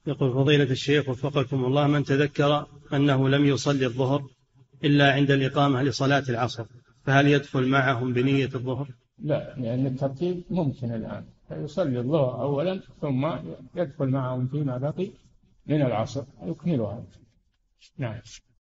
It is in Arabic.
يقول فضيلة الشيخ وفقكم الله، من تذكر أنه لم يصلي الظهر إلا عند الإقامة لصلاة العصر فهل يدخل معهم بنية الظهر؟ لا، لأن الترتيب ممكن الآن، فيصلي الظهر أولا ثم يدخل معهم فيما بقي من العصر يكملها. نعم.